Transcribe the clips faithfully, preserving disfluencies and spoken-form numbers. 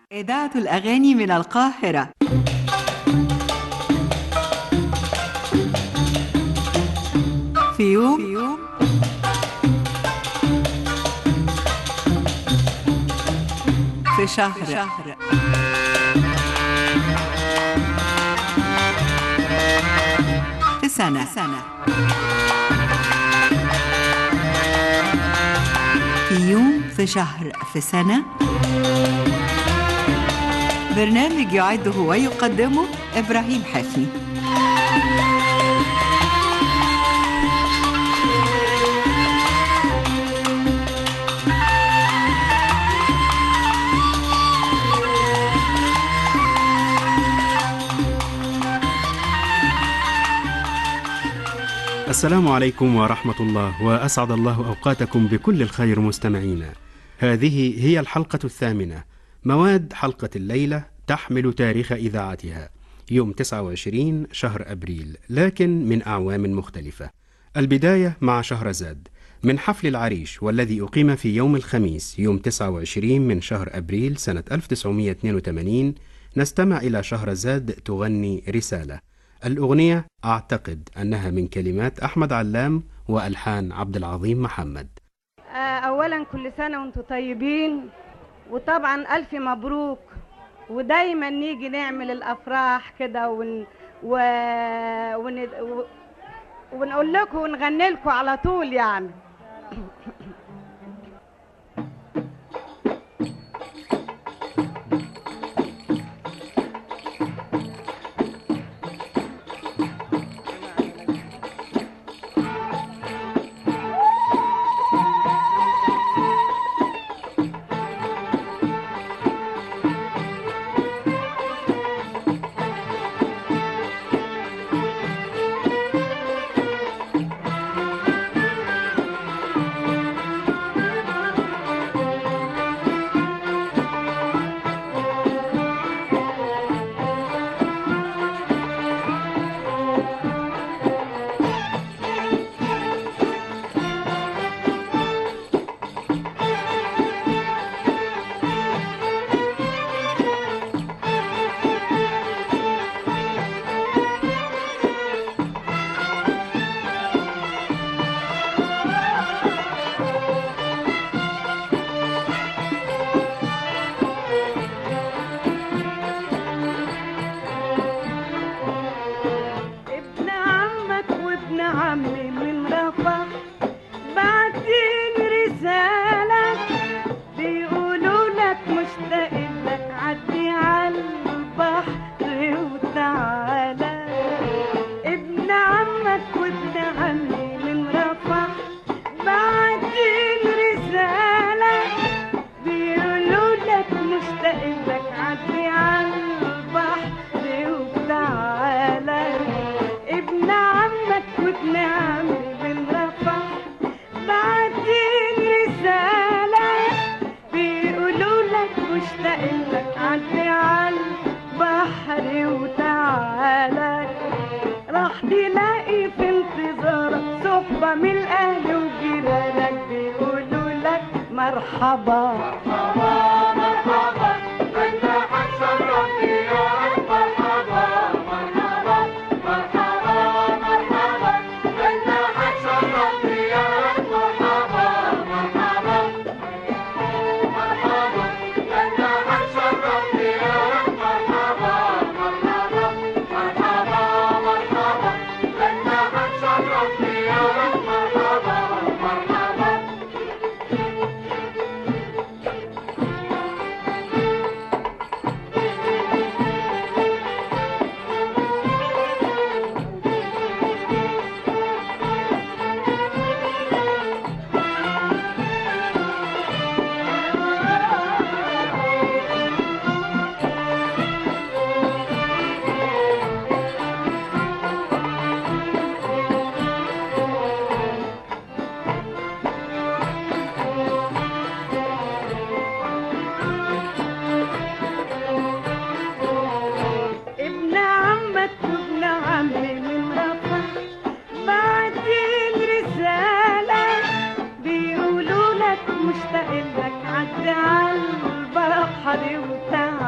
إذاعة الأغاني من القاهرة. في يوم, في يوم في شهر, في شهر في سنة, في سنة في يوم في شهر في سنة. برنامج يعده ويقدمه إبراهيم حفني. السلام عليكم ورحمة الله، وأسعد الله أوقاتكم بكل الخير مستمعينا. هذه هي الحلقة الثامنة. مواد حلقة الليلة تحمل تاريخ إذاعتها يوم تسعة وعشرين شهر أبريل، لكن من أعوام مختلفة. البداية مع شهرزاد من حفل العريش، والذي أقيم في يوم الخميس يوم تسعة وعشرين من شهر أبريل سنة ألف وتسعمائة واثنين وثمانين. نستمع إلى شهرزاد تغني رسالة. الأغنية أعتقد أنها من كلمات أحمد علام وألحان عبد العظيم محمد. أولا كل سنة وانتم طيبين، وطبعا ألف مبروك، ودايما نيجي نعمل الأفراح كده ون... و... ون... و... ونقول لكم ونغني لكم على طول يعني. مرحبا مرحبا مرحبا انت حتشرفني يا رب. مرحبا مرحبا مرحبا مرحبا انت حتشرفني يا رب. مرحبا مرحبا مرحبا انت حتشرفني يا رب. مرحبا مرحبا مرحبا مرحبا انت حتشرفني يا رب. مرحبا مرحبا. مشتاق لك عدي عالبحر وتعال.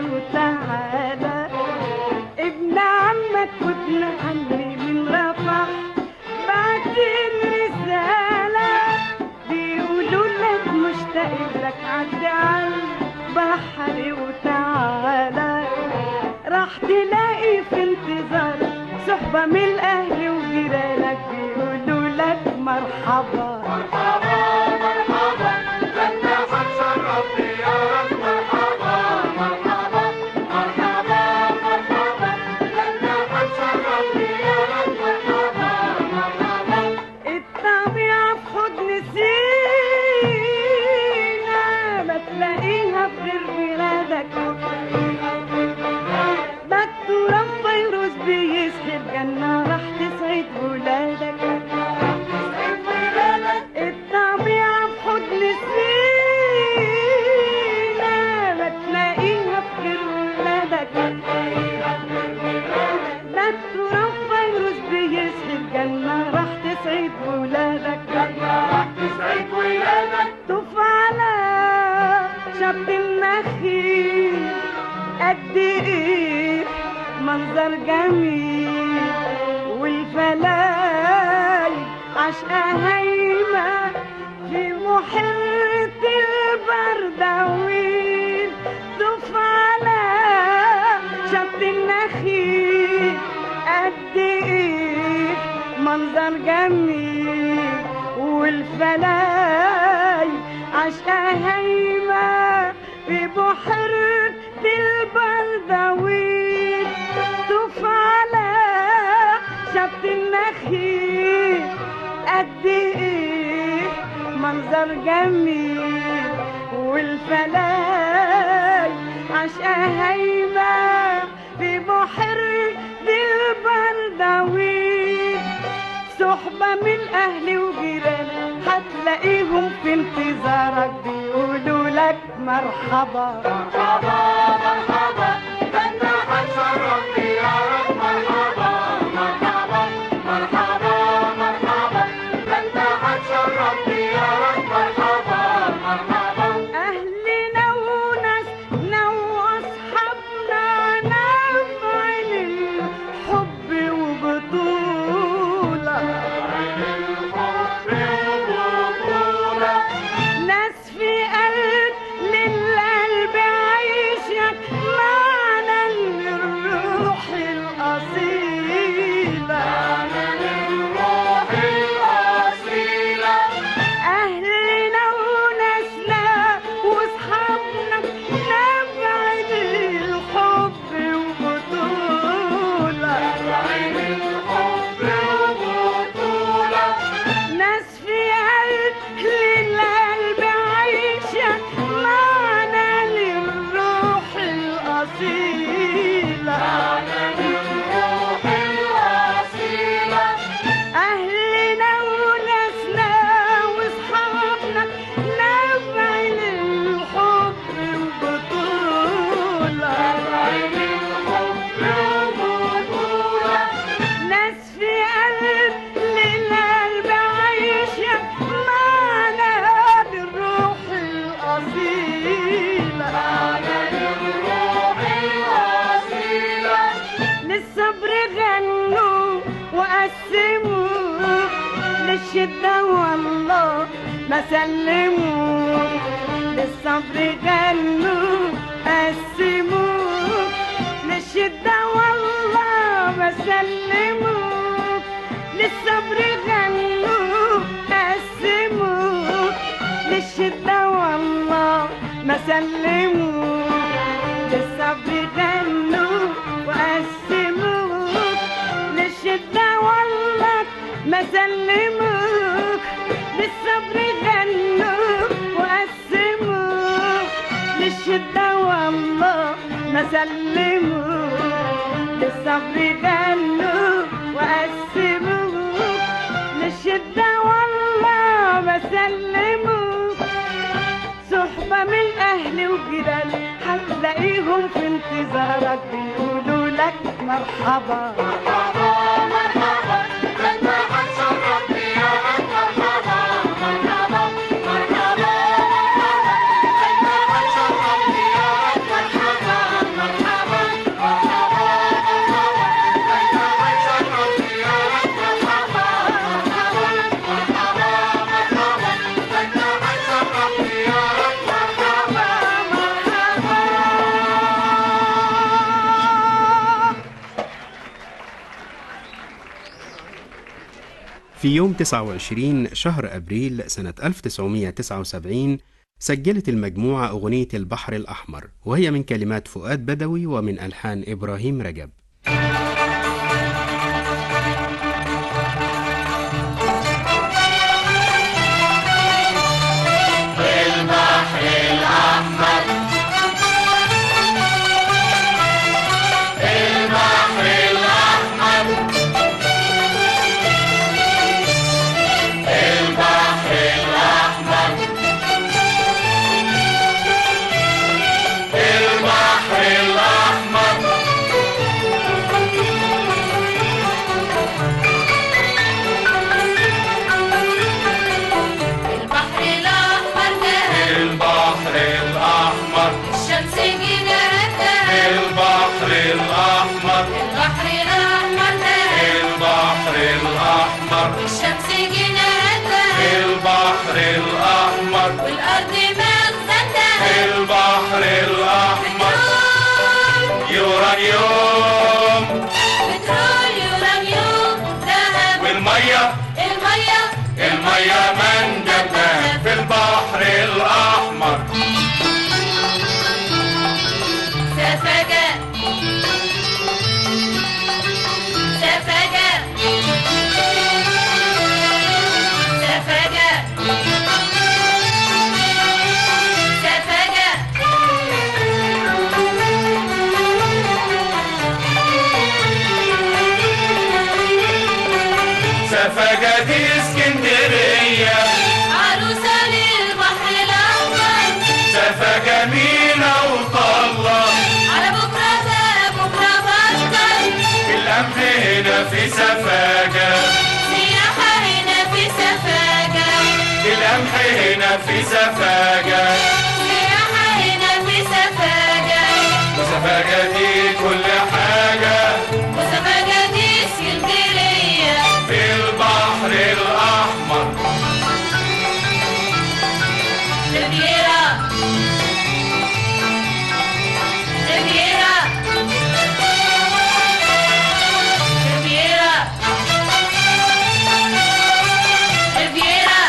وتعالى. ابن عمك وابن عمي من رفح بعتين رسالة بيقولوا لك مشتاق لك، عدي على البحر وتعالى. راح تلاقي في انتظارك صحبة من الأهل وجيرانك بيقولوا لك مرحبا مرحبا مرحبا، ده انت هتشرف ديارك. مرحبا مرحبا مرحبا مرحبا، ده انت هتشرف ديارك. مرحبا مرحبا. الطبيعة في حضن سينا ما تلاقيها في غير بلادك. ده التراب فيروس بيسحب جنة راح تسعد ولادك. الطبيعة في حضن سينا ما تلاقيها في غير ولادك. ده التراب فيروس بيسحب جنة راح تسعد ولادك. راح تسعد ولادك. طوف على شط النخيل قد ايه منظر جميل، والفلاي عشقة هايمة في محيط البردويل. طوف على شط النخيل قد ايه منظر جميل، والفلاي عشقة هايمة في بحيرة البردويل. طوف على شط النخيل قد ايه منظر جميل، والفلاي عشقة هايمة في بحيرة البردويل. صحبة من أهل وجيران هتلاقيهم في انتظارك بيقولوا لك مرحبا مرحبا مرحبا، ده انت هتشرف ديارك. مرحبا مرحبا مرحبا مرحبا، ده انت هتشرف ديارك. مرحبا مرحبا. أهلنا وناسنا وأصحابنا نبع الحب وبطولة، الحب وبطولة. ناس في قلب للقلب عايشة معنى الروح الأصيلة. الروح الأصيلة. أهلنا وناسنا وأصحابنا نبع الحب وبطولة، الحب وبطولة. ناس في قلب للقلب عايشة معنى للروح الأصيلة. الروح الأصيلة. أهلنا وناسنا وأصحابنا نبع الحب وبطولة، الحب وبطولة. ناس في قلب للقلب عايشة معنى للروح الأصيلة. الروح الأصيلة. للصبر غنوا وقسموا، للشدة والله ما سلموا. للصبر غنوا قسموا، للشدة والله ما سلموا. للصبر غنوا قسموا، للشدة والله ما سلموا. للصبر غنوا وقسموا، للشدة والله ما سلموك. للصبر غنوا وقسموا، للشدة والله ما سلموك. للصبر غنوا وقسموا، للشدة والله ما سلموك. صحبة من أهل وجيران هتلاقيهم في انتظارك بيقولوا لك مرحبا مرحبا مرحبا، ده انت هتشرف ديارك. مرحبا مرحبا مرحبا مرحبا، ده انت هتشرف ديارك. مرحبا في يوم تسعة وعشرين شهر أبريل سنة ألف وتسعمائة وتسعة وسبعين سجلت المجموعة أغنية البحر الأحمر، وهي من كلمات فؤاد بدوي ومن ألحان إبراهيم رجب. البحر الأحمر البحر الأحمر البحر الأحمر البحر الأحمر البحر الأحمر ذهب البحر الأحمر الشمس جناحها البحر الأحمر البحر الأحمر ذهب البحر الأحمر الشمس جناحها البحر الأحمر والأرض مخزنها البحر الأحمر يورانيوم بترول يورانيوم ذهب والمية المية المية منجمها في البحر الأحمر سفجة سفجة سفجة سفجة سفجة دي اسكندرية عروسة للبحر الأحمر سفجة مينا وطلة على بكرة ده بكرة بكر القمح هنا في سفاجة سياحة هنا في سفاجة القمح هنا في سفاجة سياحة هنا في سفاجة وسفاجة دي كل حاجة وسفاجة دي اسكندرية في البحر الأحمر ريفيرا ريفيرا ريفيرا ريفيرا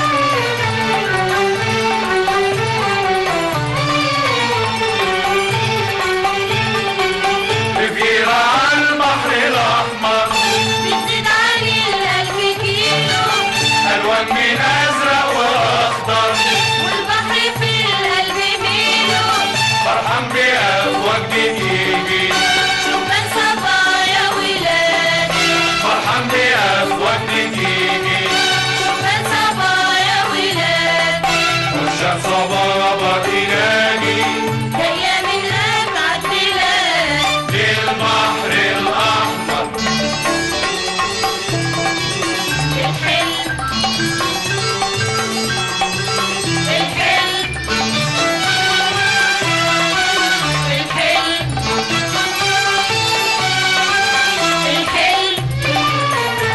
ريفيرا على البحر الأحمر بتزيد علي الألف كيلو ألوان من أزرق وأخضر والبحر في القلب ميلو فرحان بأفواج بتيجي شبان صبايا ولادي فرحان بأفواج بتيجي شبان صبايا ولادي والشمس صبابة تنادي جاية من أبعد بلاد للبحر الأحمر الحلم الحلم الحلم الحلم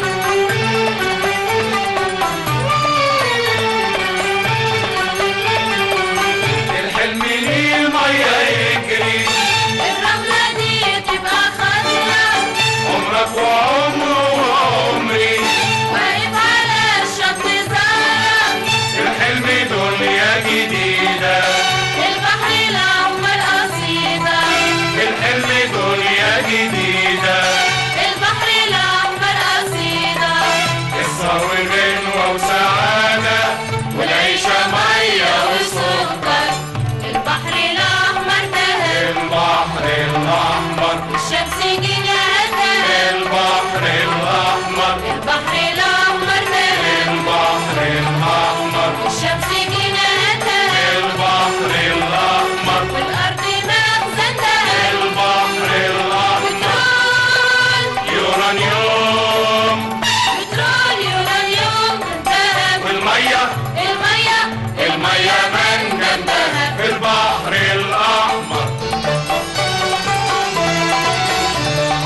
الحلم ليه المية يجري الرملة دي تبقى خضرا عمرك وعمره وعمري واقف على الشط زهرة الحلم دنيا جديدة البحر الأحمر قصيدة الحلم دنيا جديدة البحر الأحمر قصيدة قصة وغنوة وسعادة والعيشة مية وسكر البحر الأحمر ذهب البحر الأحمر الشمس جناحها البحر الأحمر البحر الأحمر ذهب البحر الأحمر الشمس جناحها البحر الأحمر والأرض مخزنها البحر الأحمر بترول يورانيوم بترول يورانيوم ذهب والمية المية المية منجمها في البحر الأحمر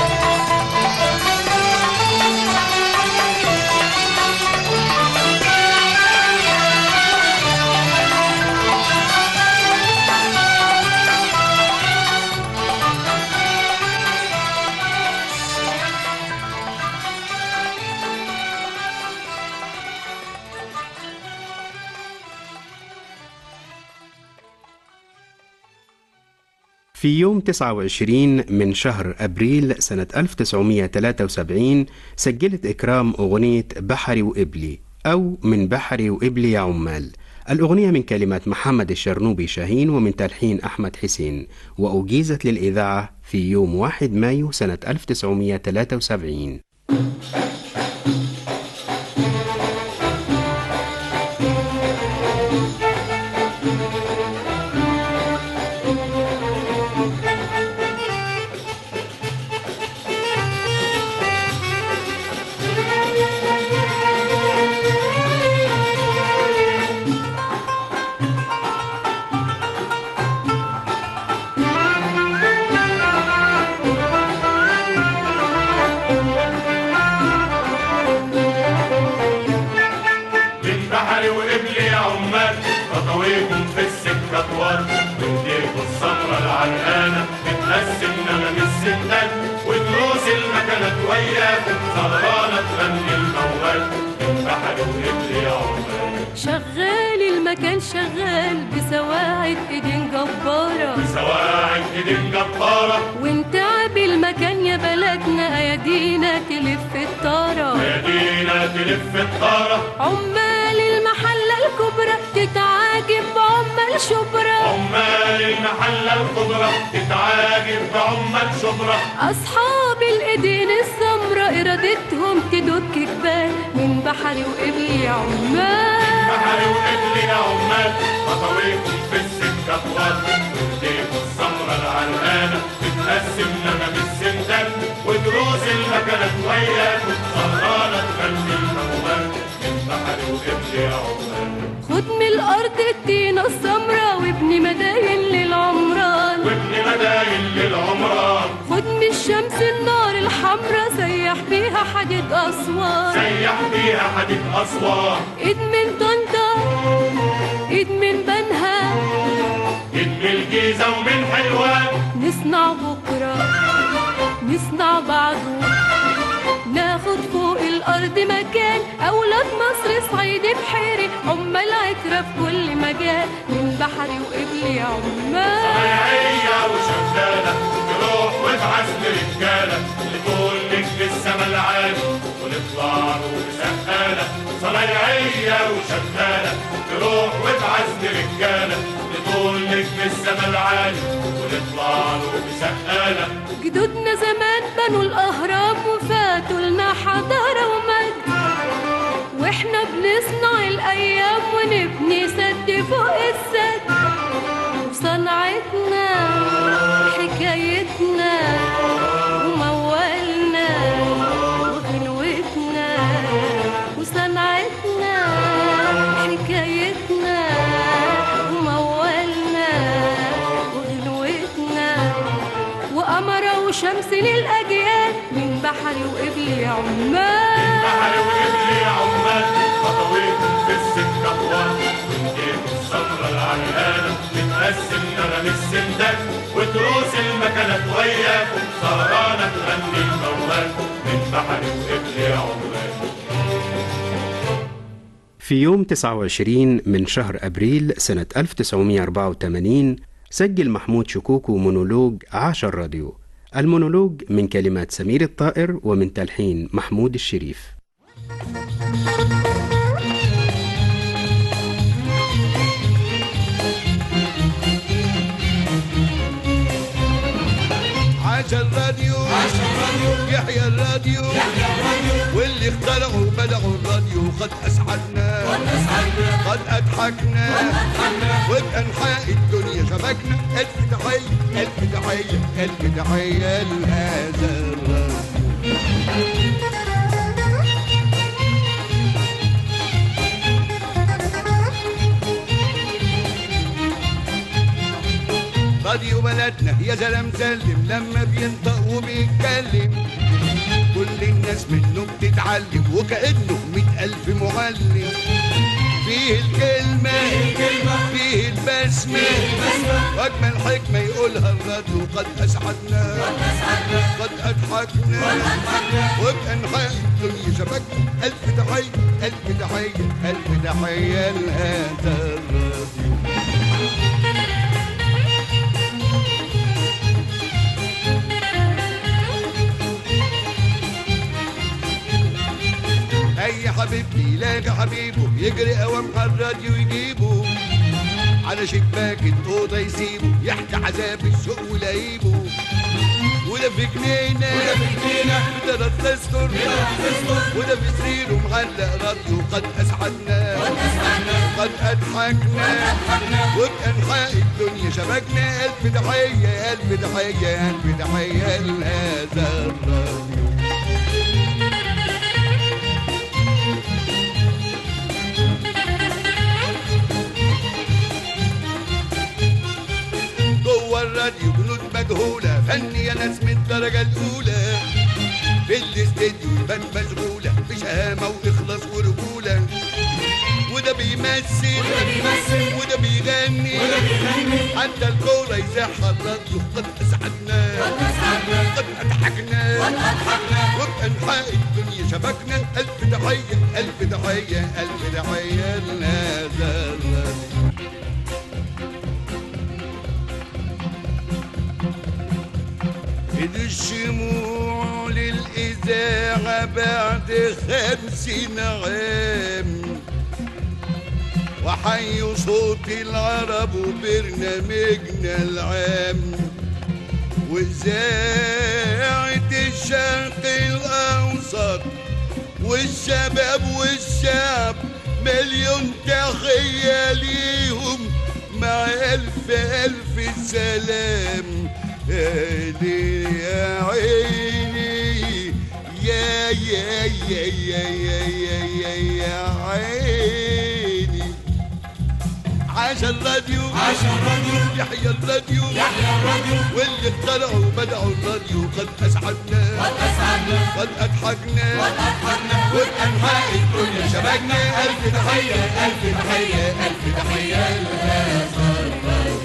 في يوم تسعة وعشرين من شهر أبريل سنة ألف وتسعمائة وثلاثة وسبعين سجلت إكرام أغنية بحري وإبلي أو من بحري وإبلي يا عمال. الأغنية من كلمات محمد الشرنوبي شاهين ومن تلحين أحمد حسين، وأجيزت للإذاعة في يوم واحد مايو سنة ألف وتسعمائة وثلاثة وسبعين. خطويكم في السكة طوال، وايديكوا السمرة العرقانة بتقسم نغم السندان، ودروس المكنة وياكم سهرانة تغني الموال من بحري وإبلي يا عمال. شغال المكان شغال بسواعد ايدين جبارة، بسواعد ايدين جبارة، وانتعب المكان يا بلدنا ايادينا تلف الطارة، ايادينا تلف الطارة. عمال المحلة الكبرى تتعاجب بعمال شبرا، عمال المحلة الكبرى تتعاجب بعمال شبرا. أصحاب الإيدين السمرة إرادتهم تدك جبال من بحري وإبلي يا عمال. بحري وإبلي يا عمال، خطويكم في السكة طوال، وايديكوا السمرة العرقانة بتقسم نغم السندان، ودروس المكنة وياكم سهرانة تغني الموال من بحري وإبلي يا عمال. خد من الأرض الطينة السمرة وابني مداين للعمران، وابني مداين للعمران. خد من الشمس النار الحمرا سيح بيها حديد أسوان، سيح بيها حديد أسوان. إيد من طنطا إيد من بنها إيد من الجيزة ومن حلوان، نصنع بكرة نصنع بعده، ناخد فوق الأرض مكان. أولاد مصر صعيدي بحيري عمال عترة في كل مجال من بحري وإبلي يا عمال. صنايعية وشغالة تروح وتعزل رجالة لطول نجم السما العالي ونطلع له بسقالة. صنايعية وشغالة تروح وتعزل رجالة لطول نجم السما العالي ونطلع له بسقالة. جدودنا زمان بنوا الأهرام وفاتوا لنا حضارة ومجد، واحنا بنصنع الأيام ونبني سد فوق السد. وصنعتنا حكايتنا وموالنا وغنوتنا، وصنعتنا حكايتنا وموالنا وغنوتنا، وقمرة وشمس للأجيال من بحري وإبلي يا عمال. من بحري وإبلي يا عمال، خطويكم في السكة طوال، وايديكوا السمرة العرقانة بتقسم نغم السندان، ودروس المكنة وياكم سهرانة تغني الموال من بحري وإبلي يا عمال. في يوم تسعة وعشرين من شهر أبريل سنة ألف وتسعمائة وأربعة وثمانين سجل محمود شكوكو مونولوج عاش الراديو. المونولوج من كلمات سمير الطائر ومن تلحين محمود الشريف. عاش الراديو، عاش الراديو، يحيى الراديو، يحيى الراديو، واللي اخترعوا بدعوا الراديو قد أسعدنا، قد أسعدنا، قد أضحكنا، قد أضحكنا، وبأنحاء الدنيا شبكنا. ألف تحية، ألف تحية، ألف تحية لهذا الراديو. راديو بلدنا يا زلم سلم، لما بينطق وبيتكلم كل الناس منه بتتعلم، وكأنه مئة ألف معلم. فيه الكلمة فيه البسمة، وأجمل حكمة يقولها الراديو قد أسعدنا، قد أضحكنا، وبأنحاء الدنيا شبكنا. ألف تحية، ألف تحية، ألف تحية لهذا الراديو. حبيبتي يلاقي حبيبه يجري قوام على الراديو يجيبه على شباك الأوضة يسيبه يحكي عذاب الشوق ولايبه وده في جنينة وده في جنينة ده تستر وده في سريره معلق راديو قد أسعدنا قد أضحكنا وبأنحاء الدنيا شبكنا ألف تحية ألف تحية ألف تحية لهذا الراديو. جوه الراديو جنود مجهولة فنية ناس من الدرجة الأولى في الاستديو يبان مشغولة بشهامة وإخلاص ورجولة وده بيمثل وده بيمثل وده بيغني وده بيغني حتى الكورة يزاحها الراديو قد أسعدنا قد أسعدنا قد أضحكنا قد أضحكنا وبأنحاء الدنيا شبكنا ألف تحية ألف تحية ألف تحية لهذا الراديو. إذ الشموع للإذاعة بعد خمسين عام وحي صوت العرب وبرنامجنا العام وإذاعة الشرق الأوسط والشباب والشعب مليون تحية ليهم مع ألف ألف سلام. هادي يا عيني يا يا يا يا يا يا يا يا عيني عاش الراديو عاش الراديو يحيى الراديو يحيى الراديو واللي اخترعوا بدعوا الراديو قد أسعدنا قد أسعدنا قد أضحكنا قد أضحكنا وبأنحاء الدنيا شبكنا ألف تحية ألف تحية ألف تحية لهذا الراديو.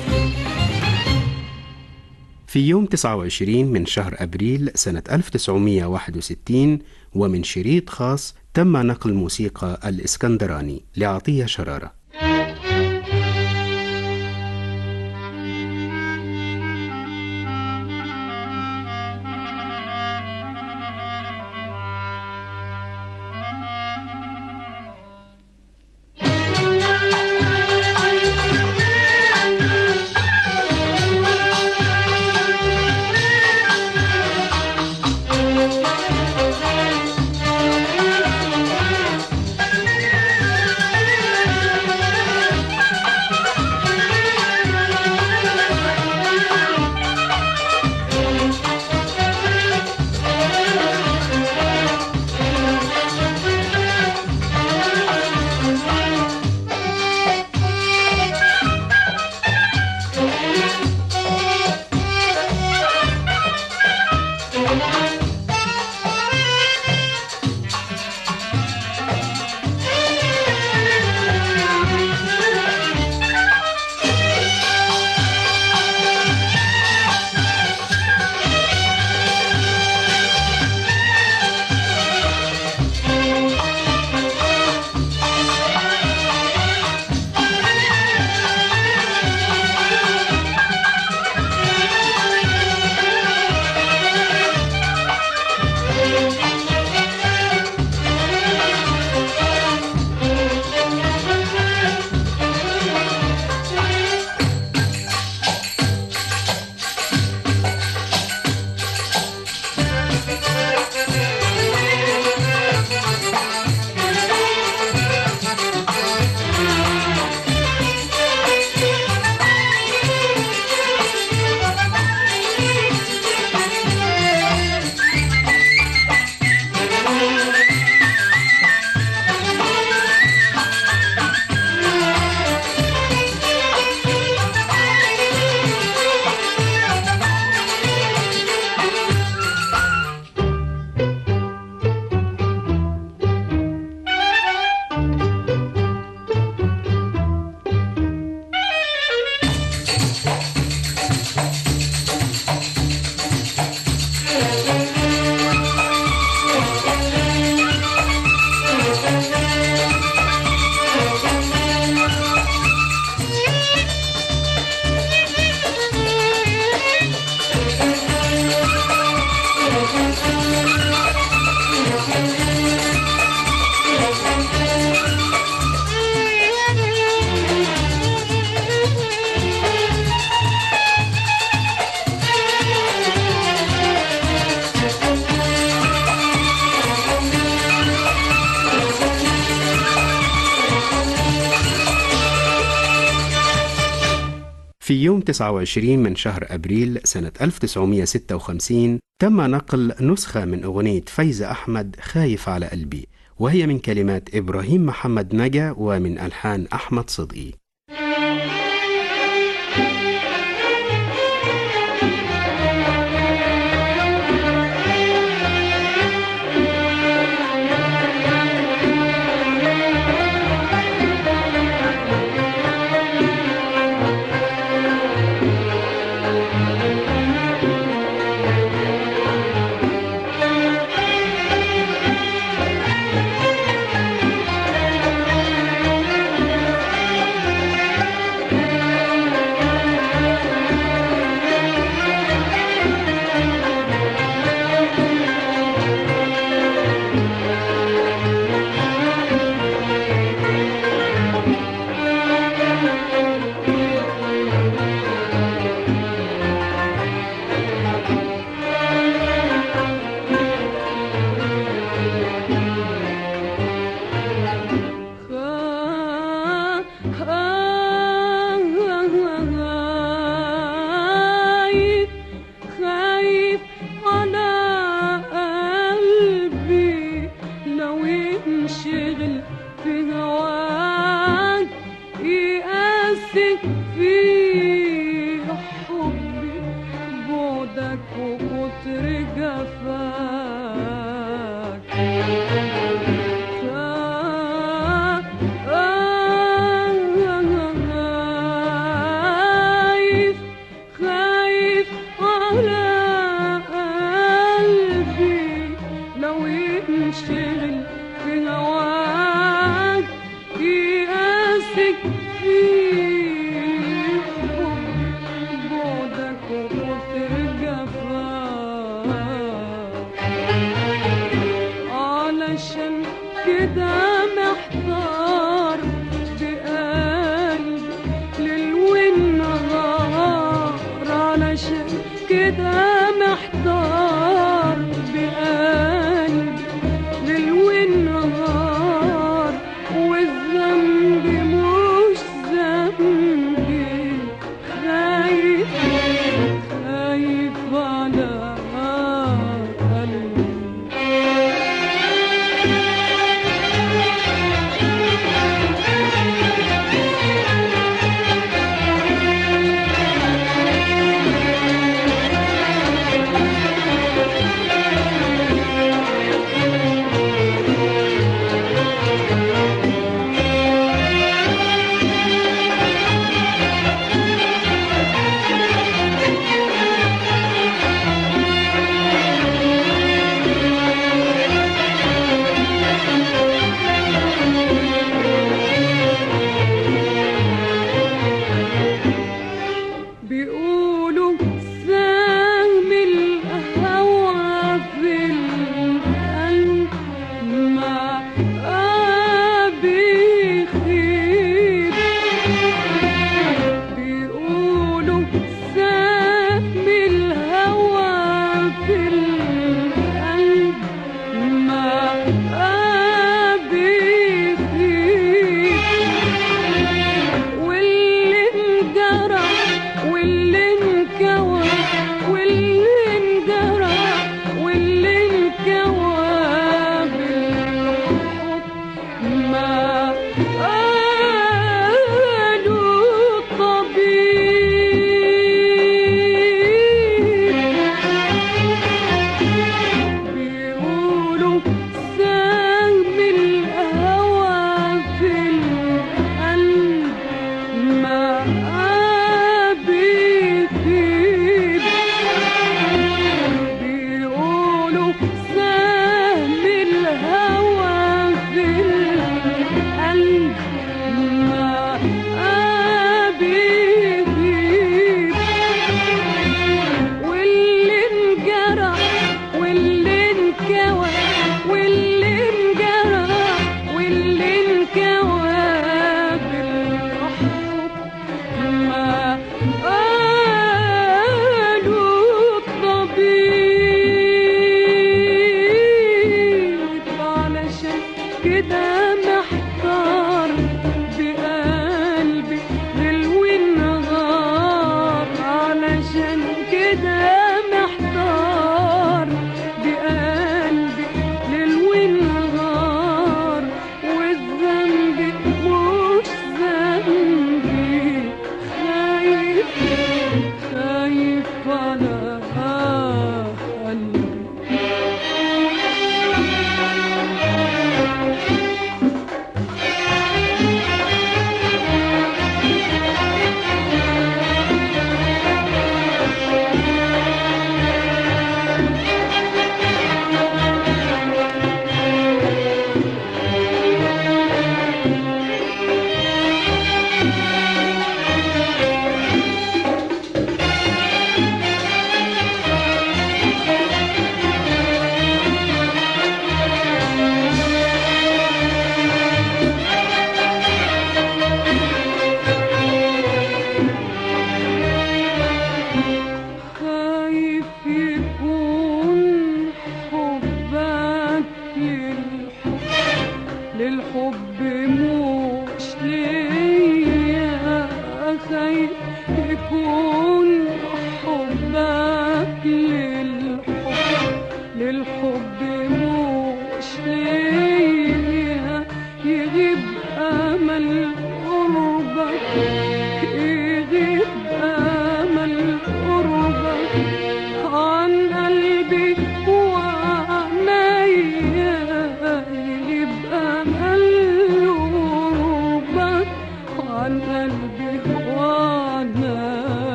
في يوم تسعة وعشرين من شهر أبريل سنة ألف وتسعمائة وواحد وستين ومن شريط خاص تم نقل موسيقى الإسكندراني لعطية شرارة. في يوم تسعة وعشرين من شهر أبريل سنة ألف وتسعمائة وستة وخمسين تم نقل نسخة من أغنية فايزة أحمد خايف على قلبي، وهي من كلمات إبراهيم محمد نجا ومن ألحان أحمد صدقي.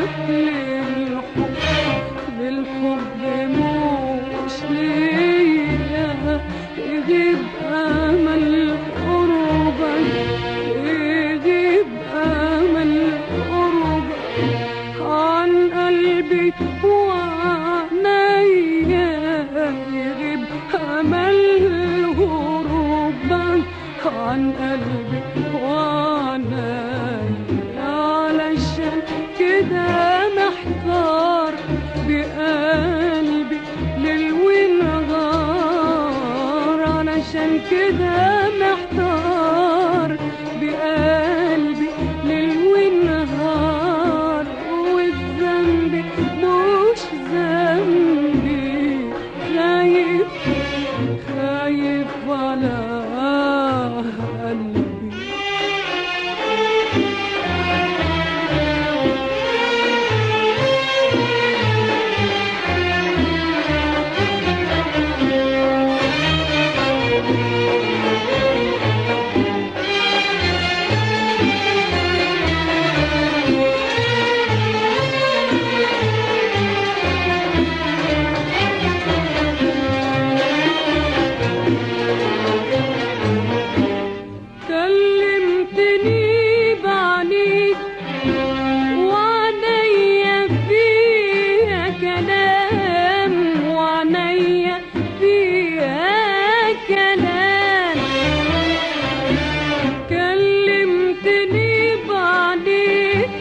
للحب للحب مش ليا يغيب أمل قربك يغيب أمل قربك عن قلبي وعنيا يغيب أمل هروبك عن قلبي وعنيا علشان كده محتار بقلبي ليل ونهار علشان كده محتار بقلبي ليل ونهار والذنب مش ذنبي خايف خايف على قلبي كلمتني بعينيك وعنيا فيها كلام وعنيا فيها كلام كلمتني بعينيك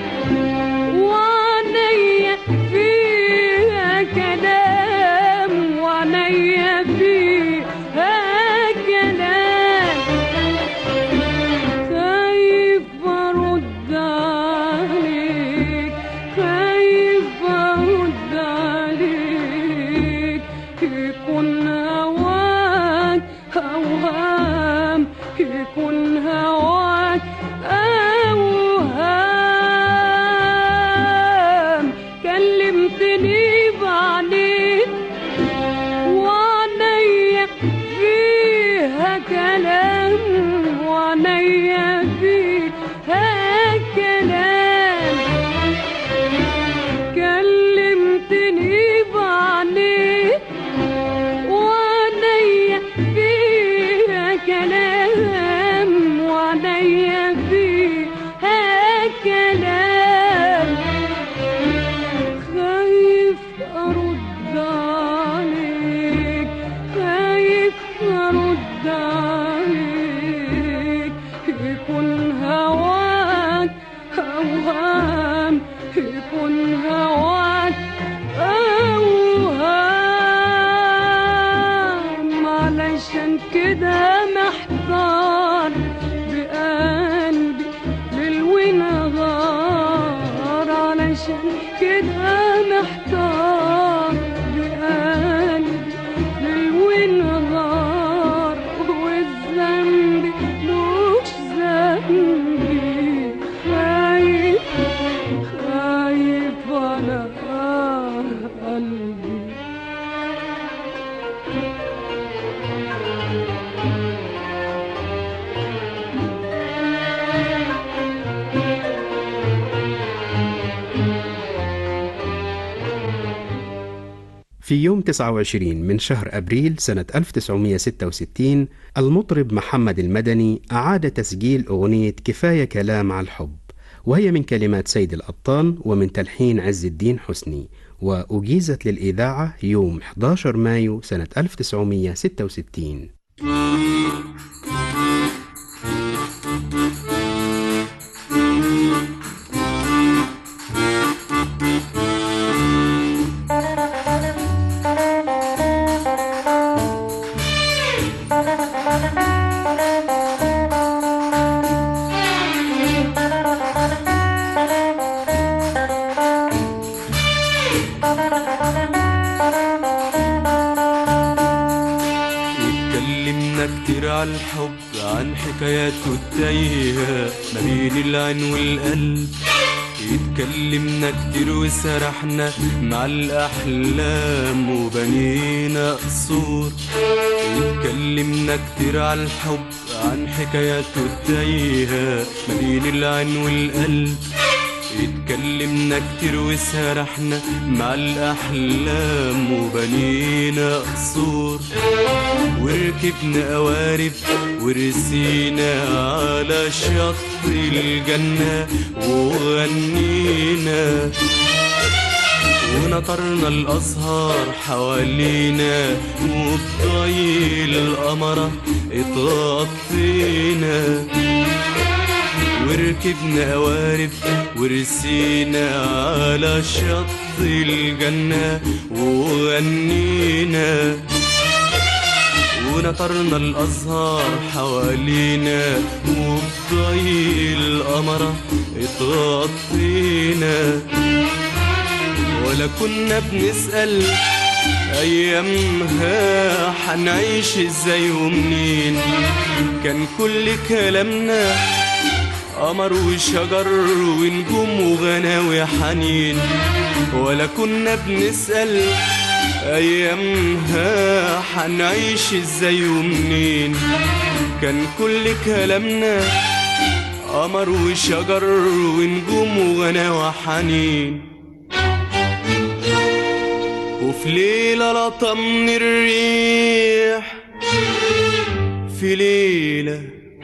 وعنيا فيها كلام وعنيا فيها كلام خايف ارد عليك خايف ارد عليك يكون هواك اوهام يكون هواك اوهام كلمتني بعينيك وعنيا فيها كلام وعنيا فيها كلام كلمتني بعينيك وعنيا فيها كلام وعنيا فيها كلام خايف ارد عليك خايف ارد عليك يكون هواك اوهام يكون هواك اوهام علشان كده محتار بقلبي ليل ونهار علشان كده محتار بقلبي ليل ونهار والذنب مش ذنبي خايف خايف على قلبي في يوم تسعة وعشرين من شهر أبريل سنة ألف وتسعمائة وستة وستين المطرب محمد المدني أعاد تسجيل أغنية كفاية كلام على الحب، وهي من كلمات سيد القطان ومن تلحين عز الدين حسني، وأجيزت للإذاعة يوم أحد عشر مايو سنة ألف وتسعمائة وستة وستين. كتير على الحب عن حكاياته التايهة ما بين العين والقلب، اتكلمنا كتير وسرحنا مع الأحلام وبنينا قصور. اتكلمنا كتير على الحب عن حكاياته التايهة ما بين العين والقلب، اتكلمنا كتير وسرحنا مع الأحلام وبنينا قصور وركبنا قوارب ورسينا على شط الجنة وغنينا ونطرنا الأزهار حوالينا وبضي القمرة اتغطينا وركبنا قوارب ورسينا على شط الجنة وغنينا ونطرنا الأزهار حوالينا وبضي القمرة اتغطينا ولا كنا بنسأل أيامها حنعيش ازاي ومنين كان كل كلامنا قمر وشجر ونجوم وغناوي حنين ولا كنا بنسأل أيامها حنعيش ازاي ومنين كان كل كلامنا قمر وشجر ونجوم وغناوي حنين وفي ليلة لطمني الريح في ليلة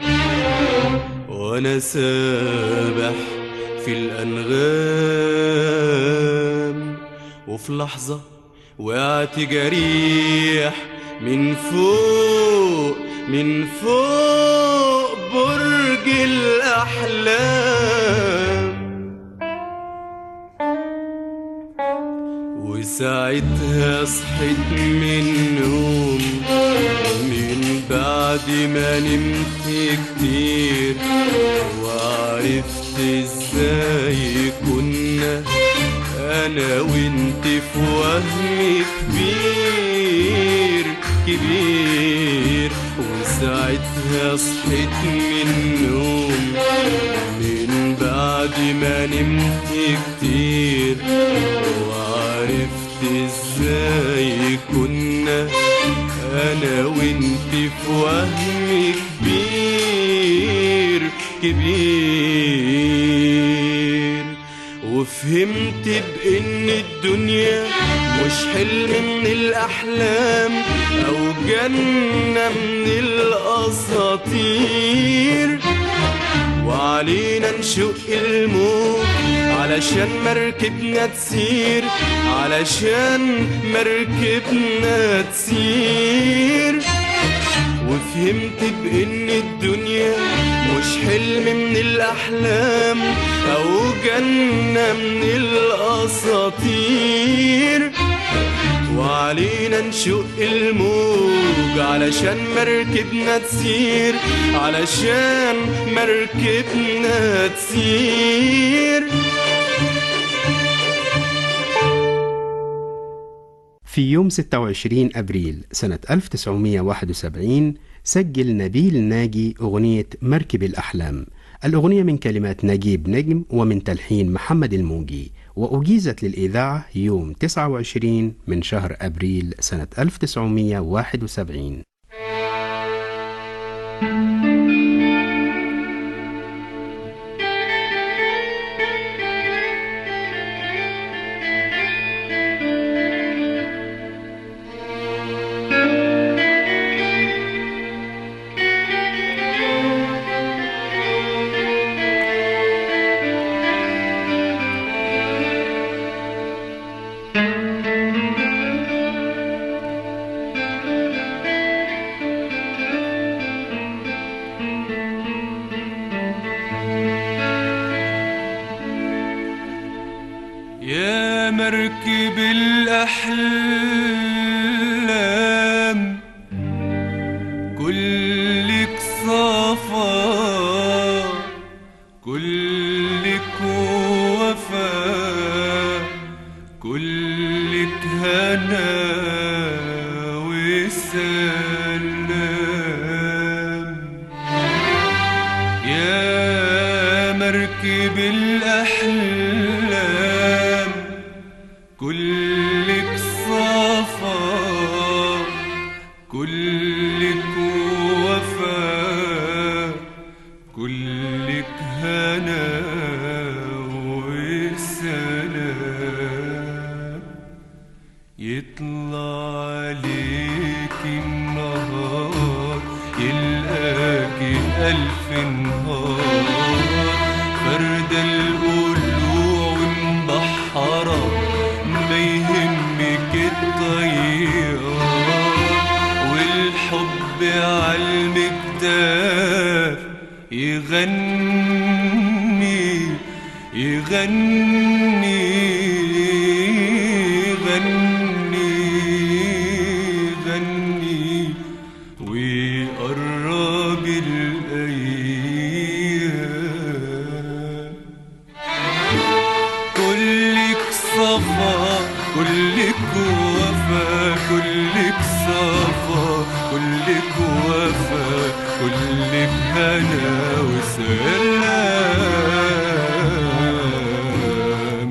وانا سابح في الأنغام وفي لحظة وقعت جريح من فوق من فوق برج الأحلام وساعتها صحيت من النوم من بعد ما نمت كتير وعرفت ازاي كنا انا وانت في وهم كبير كبير وساعتها صحيت من النوم من بعد ما نمت كتير وعرفت ازاي كنا انا وانت في وهم كبير كبير وفهمت بان الدنيا مش حلم من الاحلام او جنة من الاساطير وعلينا نشق الموج علشان مركبنا تسير علشان مركبنا تسير وفهمت بان الدنيا مش حلم من الاحلام او جنة من الاساطير وعلينا نشق الموج علشان مركبنا تسير علشان مركبنا تسير. في يوم ستة وعشرين أبريل سنة ألف وتسعمائة وواحد وسبعين سجل نبيل ناجي أغنية مركب الأحلام. الأغنية من كلمات نجيب نجم ومن تلحين محمد الموجي، وأجيزت للإذاعة يوم تسعة وعشرين من شهر أبريل سنة ألف وتسعمائة وواحد وسبعين. يا مركب الأحلام كلك صفا كلك وفا كلك هنا وسلام يا مركب الأحلام كلك صفا كلك وفا كلك هنا وسلام يطلع عليك النهار يلقاك ألف نهار فردة القلوع ومبحرة ما يهمك الطيار والحب عالمكتاف يغني يغني يغني يغني ويقرب الأيام كلك صفا كلك وفا كلك صفا كلك وفا كلك هنا وسلام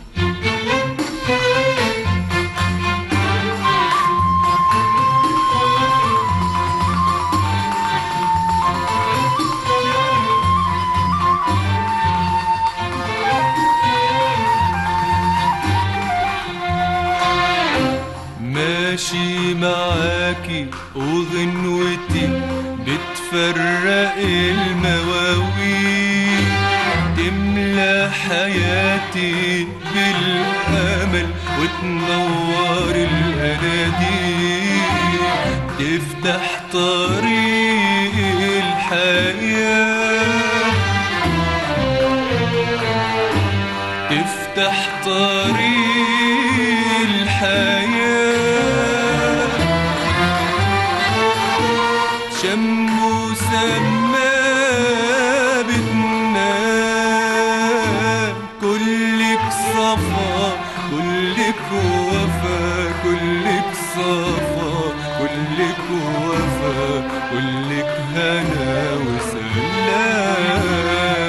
ماشي معاكي وغنوتي بتفرق المواويل تملى حياتي بالأمل وتنور الأناديل تفتح طريق الحياة تفتح طريق الحياة شم وسما بتنام كلك صفا كلك وفا كلك صفا كلك وفا كلك هنا وسلام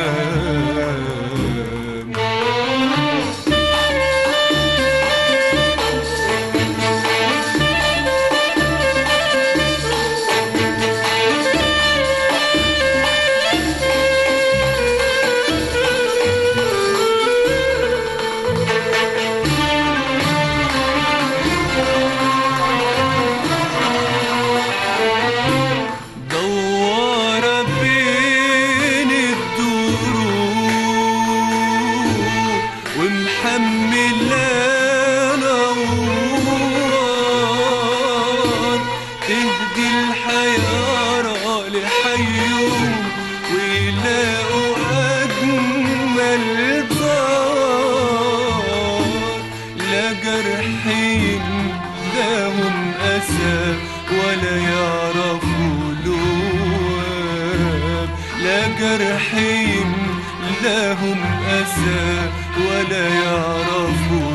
جرحين لهم أسى ولا يعرفوا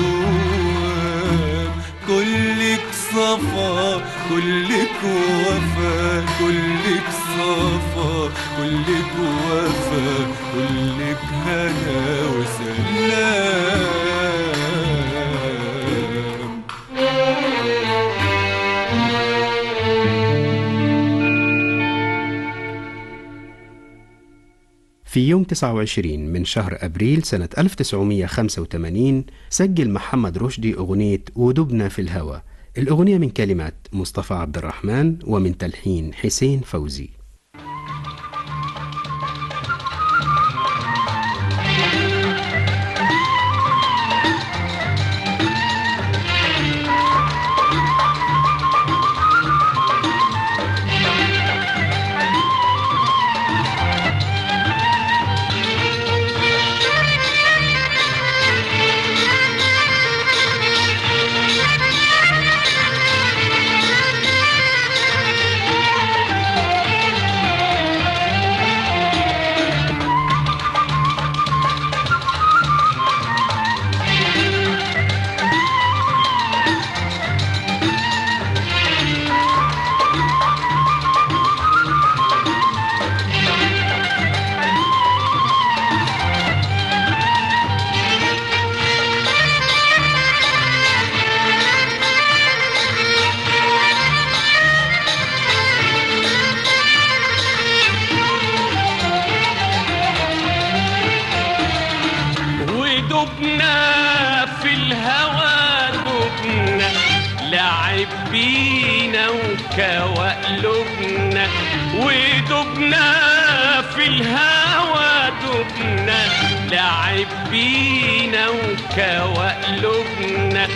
لوم كلك صفا كلك وفا كلك صفا كلك وفا كلك هنا وسلام في يوم تسعة وعشرين من شهر أبريل سنة ألف وتسعمائة وخمسة وثمانين سجل محمد رشدي أغنية ودبنا في الهوى. الأغنية من كلمات مصطفى عبد الرحمن ومن تلحين حسين فوزي. Thank you. لعب بينا وكوى قلوبنا ودبنا في الهوى دبنا، لعب بينا وكوى قلوبنا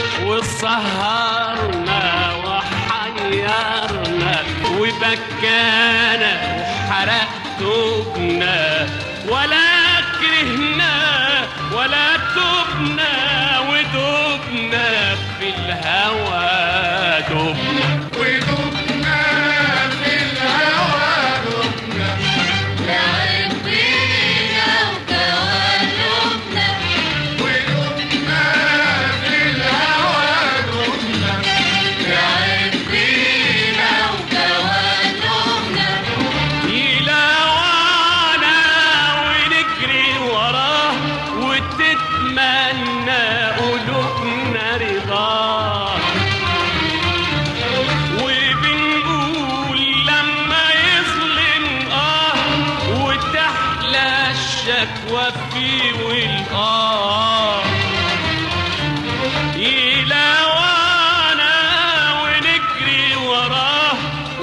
وسهرنا وحيرنا وبكانا وحرق توبنا، ولا كرهنا ولا تبنا ودبنا في الهوى دبنا ودبنا في الهوى دبنا، لعب بينا وكوى قلوبنا ودبنا في الهوى دبنا، لعب بينا وكوى قلوبنا يلاوانا ونجري وراه وتتمنى قلوبنا رضاه، وبنقول لما يظلم اه وتحلى الشكوى فيه والآه، يلاوانا ونجري وراه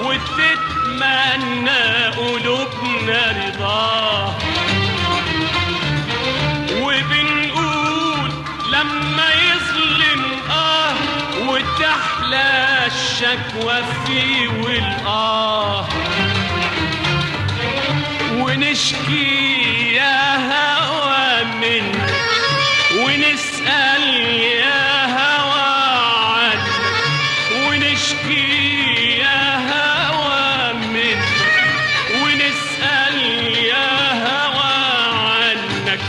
وتتمنى قلوبنا رضاه، وبنقول لما يظلم اه وتحلى الشكوى فيه والآه، ونشكي يا هوى منك ونسأل يا هوى عنك، ونشكي يا هوى منك ونسأل يا هوى عنك،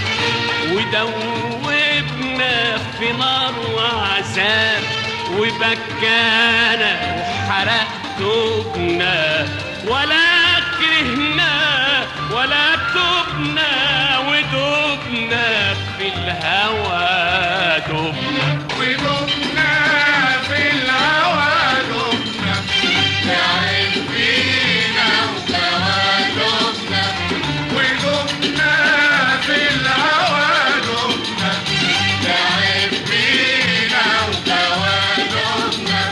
ودوبنا في نار وعذاب وبكانا وحرق توبنا، ولا كرهنا ولا تبنا ودبنا في الهوى دبنا ودبنا في الهوى دبنا، لعب بينا وكوى قلوبنا ودبنا في الهوى دبنا، لعب بينا وكوى قلوبنا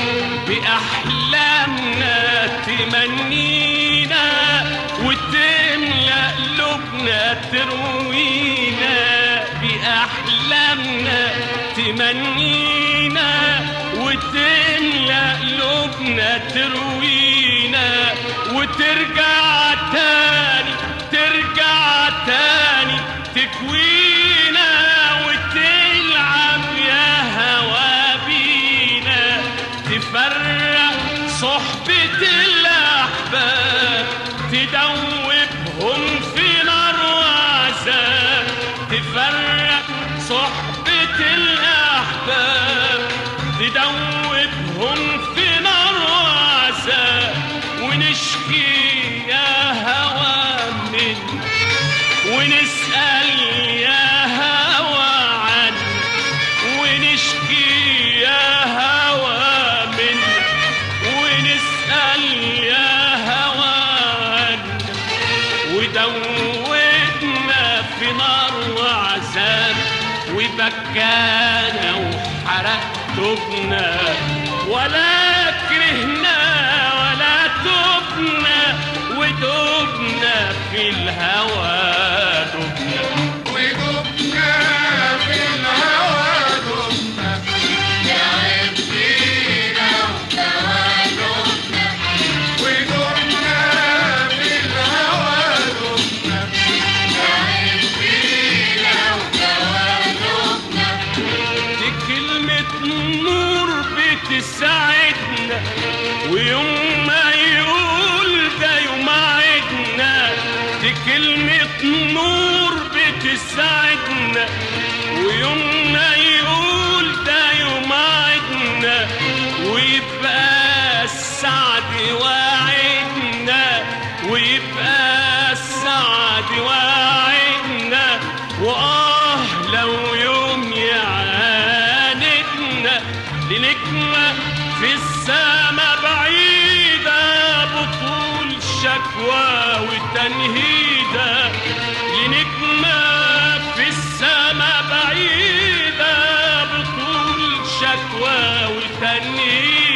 بأحلامنا تمنينا وتملأ قلوبنا تروينا، بأحلامنا تمنينا وتملأ قلوبنا تروينا، وترجع تاني ترجع تاني تكوينا وتلعب يا هوا بينا، تفرق صحبة الأحباب تدوبهم في نار وعذاب، تفرق صحبة الأحباب تدوبهم في نار وعذاب، ونشكي يا هوى منك ونسأل يا هوى عنك، ونشكي يا هوى منك ونسأل يا هوى عنك، ودوبنا في نار وعذاب وبكانا وحرق توبنا، ولا كرهنا ولا تبنا ودبنا في الهوى دبنا ودبنا في الهوى دبنا، لعب بينا وكوى قلوبنا ودبنا في الهوى دبنا، لعب بينا وكوى قلوبنا دي كلمة نور بتساعدنا، ويوم ما يقول ده يوم عيدنا، دي كلمة نور بتساعدنا، ويوم ما يقول ده يوم عيدنا، ويبقى السعد واعدنا، ويبقى السعد واعدنا، وآه لو يوم يعاندنا لنجمة في السما بعيدة بطول شكوى وتنهيدة، لنجمة في السما بعيدة بطول شكوى وتنهيدة،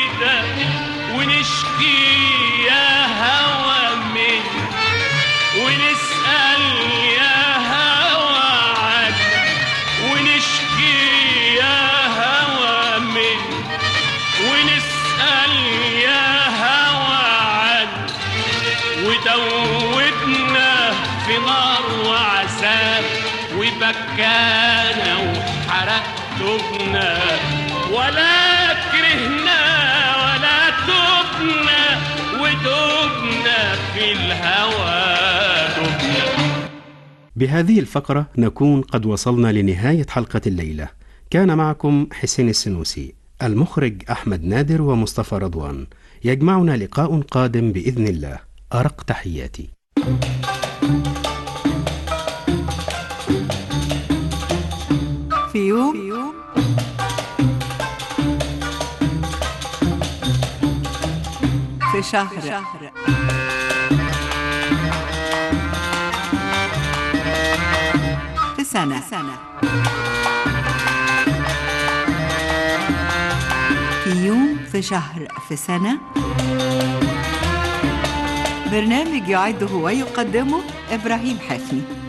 مكانة وحرقتنا ولا كرهنا ولا تبنا ودبنا في الهوى دبنا. بهذه الفقرة نكون قد وصلنا لنهاية حلقة الليلة. كان معكم حسين السنوسي، المخرج أحمد نادر ومصطفى رضوان. يجمعنا لقاء قادم بإذن الله. أرق تحياتي. في يوم في شهر في سنة في يوم في شهر في سنة. برنامج يعده ويقدمه إبراهيم حفني.